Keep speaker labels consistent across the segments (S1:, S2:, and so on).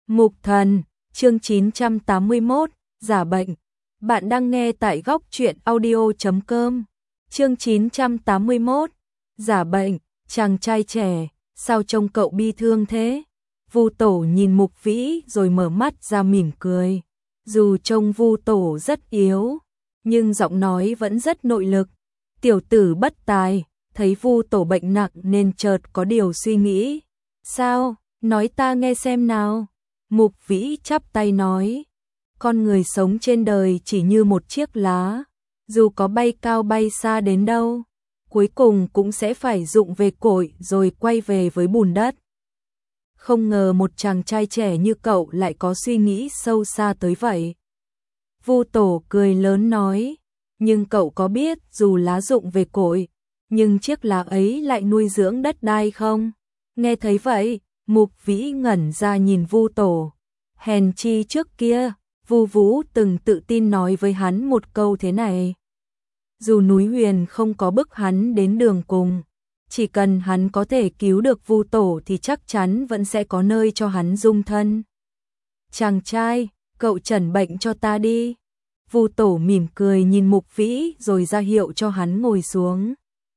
S1: Mục Thần, chương 981, giả bệnh. Bạn đang nghe tại góc truyện audio.com. Chương 981, giả bệnh. Chàng trai trẻ, sao trông cậu bi thương thế? Vu Tổ nhìn Mục Vĩ rồi mở mắt ra mỉm cười. Dù trông Vu Tổ rất yếu, nhưng giọng nói vẫn rất nội lực. Tiểu tử bất tài, thấy Vu Tổ bệnh nặng nên chợt có điều suy nghĩ. Sao? Nói ta nghe xem nào. Mục Vĩ chắp tay nói, con người sống trên đời chỉ như một chiếc lá, dù có bay cao bay xa đến đâu, cuối cùng cũng sẽ phải rụng về cội rồi quay về với bùn đất. Không ngờ một chàng trai trẻ như cậu lại có suy nghĩ sâu xa tới vậy. Vu Tổ cười lớn nói, nhưng cậu có biết dù lá rụng về cội, nhưng chiếc lá ấy lại nuôi dưỡng đất đai không? Nghe thấy vậy, Mục Vĩ ngẩn ra nhìn Vu Tổ. Hèn chi trước kia, Vu Vũ từng tự tin nói với hắn một câu thế này. Dù núi Huyền không có bức hắn đến đường cùng, chỉ cần hắn có thể cứu được Vu Tổ thì chắc chắn vẫn sẽ có nơi cho hắn dung thân. Chàng trai, cậu chẩn bệnh cho ta đi. Vu Tổ mỉm cười nhìn Mục Vĩ rồi ra hiệu cho hắn ngồi xuống.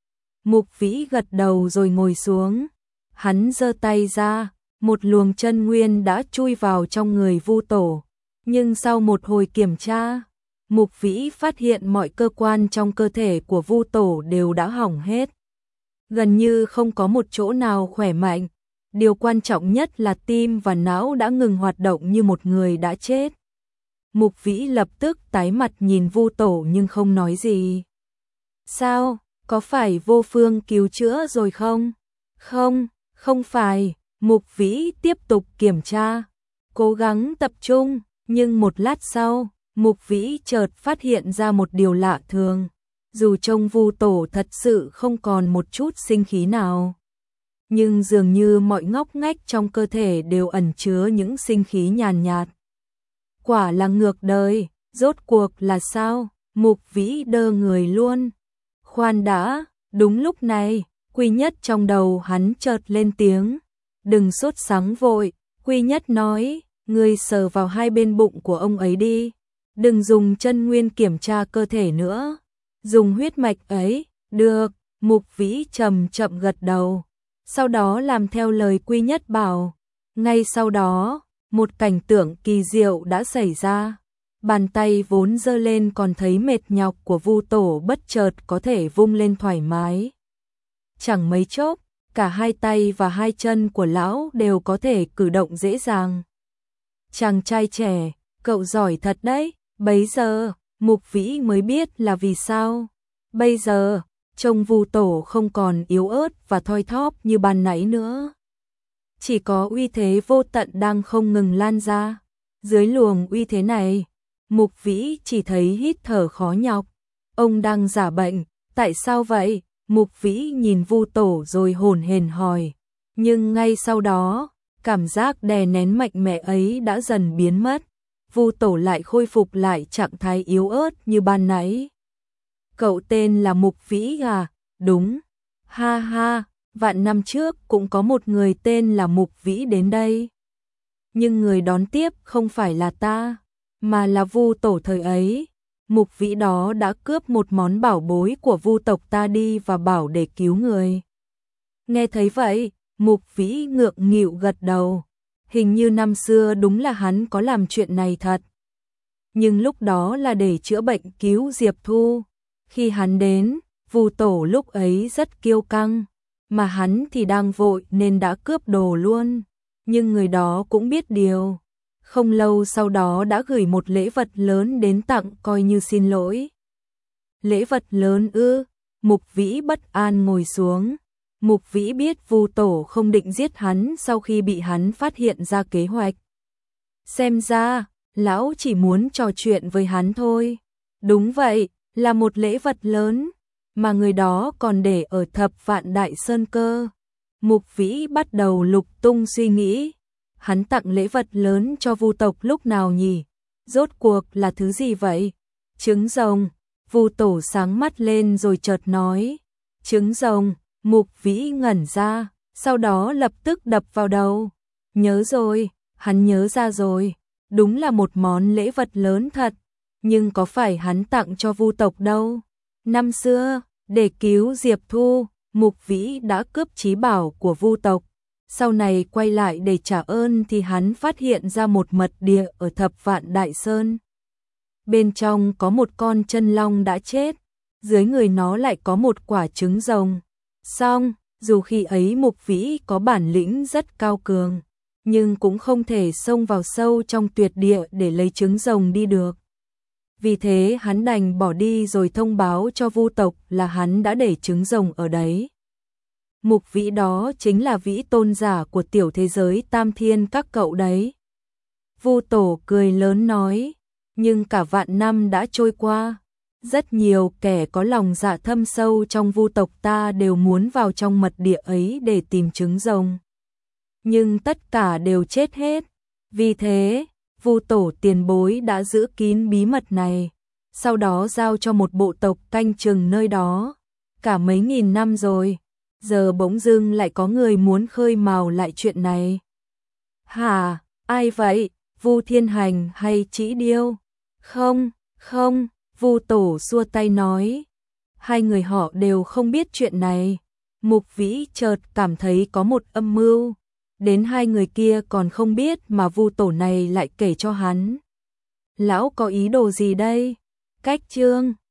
S1: Mục Vĩ gật đầu rồi ngồi xuống. Hắn giơ tay ra, một luồng chân nguyên đã chui vào trong người Vu Tổ. Nhưng sau một hồi kiểm tra, Mục Vĩ phát hiện mọi cơ quan trong cơ thể của Vu Tổ đều đã hỏng hết. Gần như không có một chỗ nào khỏe mạnh. Điều quan trọng nhất là tim và não đã ngừng hoạt động như một người đã chết. Mục Vĩ lập tức tái mặt nhìn Vu Tổ nhưng không nói gì. Sao? Có phải vô phương cứu chữa rồi không? Không, không phải. Mục Vĩ tiếp tục kiểm tra, cố gắng tập trung, nhưng một lát sau, Mục Vĩ chợt phát hiện ra một điều lạ thường. Dù trông Vu Tổ thật sự không còn một chút sinh khí nào, nhưng dường như mọi ngóc ngách trong cơ thể đều ẩn chứa những sinh khí nhàn nhạt. Quả là ngược đời, rốt cuộc là sao? Mục Vĩ đơ người luôn. Khoan đã, đúng lúc này, Quy Nhất trong đầu hắn chợt lên tiếng. Đừng sốt sắng vội, Quy Nhất nói, ngươi sờ vào hai bên bụng của ông ấy đi. Đừng dùng chân nguyên kiểm tra cơ thể nữa. Dùng huyết mạch ấy, được. Mục Vĩ chậm chậm gật đầu. Sau đó làm theo lời Quy Nhất bảo. Ngay sau đó, một cảnh tượng kỳ diệu đã xảy ra. Bàn tay vốn giơ lên còn thấy mệt nhọc của Vu Tổ bất chợt có thể vung lên thoải mái. Chẳng mấy chốc, cả hai tay và hai chân của lão đều có thể cử động dễ dàng. Chàng trai trẻ, cậu giỏi thật đấy. Bấy giờ, Mục Vĩ mới biết là vì sao. Bây giờ, trông Vu Tổ không còn yếu ớt và thoi thóp như ban nãy nữa. Chỉ có uy thế vô tận đang không ngừng lan ra. Dưới luồng uy thế này, Mục Vĩ chỉ thấy hít thở khó nhọc. Ông đang giả bệnh, tại sao vậy? Mục Vĩ nhìn Vu Tổ rồi hổn hển hỏi. Nhưng ngay sau đó, cảm giác đè nén mạnh mẽ ấy đã dần biến mất. Vu Tổ lại khôi phục lại trạng thái yếu ớt như ban nãy. Cậu tên là Mục Vĩ à? Đúng. Ha ha, vạn năm trước cũng có một người tên là Mục Vĩ đến đây. Nhưng người đón tiếp không phải là ta, mà là Vu Tổ thời ấy. Mục Vĩ đó đã cướp một món bảo bối của Vu tộc ta đi và bảo để cứu người. Nghe thấy vậy, Mục Vĩ ngượng nghịu gật đầu. Hình như năm xưa đúng là hắn có làm chuyện này thật. Nhưng lúc đó là để chữa bệnh cứu Diệp Thu. Khi hắn đến, Vu Tổ lúc ấy rất kiêu căng, mà hắn thì đang vội nên đã cướp đồ luôn. Nhưng người đó cũng biết điều. Không lâu sau đó đã gửi một lễ vật lớn đến tặng coi như xin lỗi. Lễ vật lớn ư? Mục Vĩ bất an ngồi xuống. Mục Vĩ biết Vu Tổ không định giết hắn sau khi bị hắn phát hiện ra kế hoạch. Xem ra, lão chỉ muốn trò chuyện với hắn thôi. Đúng vậy, là một lễ vật lớn, mà người đó còn để ở Thập Vạn Đại Sơn cơ. Mục Vĩ bắt đầu lục tung suy nghĩ. Hắn tặng lễ vật lớn cho Vu tộc lúc nào nhỉ? Rốt cuộc là thứ gì vậy? Trứng rồng. Vu Tổ sáng mắt lên rồi chợt nói. Trứng rồng. Mục Vĩ ngẩn ra, sau đó lập tức đập vào đầu. Nhớ rồi, hắn nhớ ra rồi, đúng là một món lễ vật lớn thật, nhưng có phải hắn tặng cho Vu tộc đâu. Năm xưa, để cứu Diệp Thu, Mục Vĩ đã cướp trí bảo của Vu tộc. Sau này quay lại để trả ơn thì hắn phát hiện ra một mật địa ở Thập Vạn Đại Sơn. Bên trong có một con chân long đã chết, dưới người nó lại có một quả trứng rồng. Song, dù khi ấy Mục Vĩ có bản lĩnh rất cao cường, nhưng cũng không thể xông vào sâu trong tuyệt địa để lấy trứng rồng đi được. Vì thế hắn đành bỏ đi rồi thông báo cho Vu tộc là hắn đã để trứng rồng ở đấy. Mục Vĩ đó chính là Vĩ tôn giả của tiểu thế giới Tam Thiên các cậu đấy. Vu Tổ cười lớn nói, nhưng cả vạn năm đã trôi qua, rất nhiều kẻ có lòng dạ thâm sâu trong Vu tộc ta đều muốn vào trong mật địa ấy để tìm trứng rồng. Nhưng tất cả đều chết hết. Vì thế, Vu Tổ tiền bối đã giữ kín bí mật này, sau đó giao cho một bộ tộc canh chừng nơi đó. Cả mấy nghìn năm rồi, giờ bỗng dưng lại có người muốn khơi mào lại chuyện này. Hả, ai vậy? Vu Thiên Hành hay Trĩ Điêu? Không, không, Vu Tổ xua tay nói. Hai người họ đều không biết chuyện này. Mục Vĩ chợt cảm thấy có một âm mưu. Đến hai người kia còn không biết mà Vu Tổ này lại kể cho hắn. Lão có ý đồ gì đây? Cách chương